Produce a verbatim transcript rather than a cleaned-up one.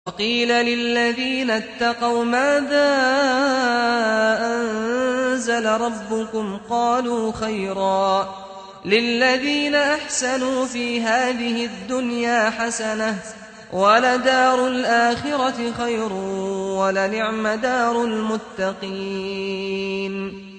وَقِيلَ لِلَّذِينَ اتَّقَوْا مَاذَا أَنزَلَ رَبُّكُمْ ۚ قَالُوا خَيْرًا ۗ لِّلَّذِينَ أَحْسَنُوا فِي هَٰذِهِ الدُّنْيَا حَسَنَةٌ ۚ وَلَدَارُ الْآخِرَةِ خَيْرٌ ۚ وَلَنِعْمَ دَارُ الْمُتَّقِينَ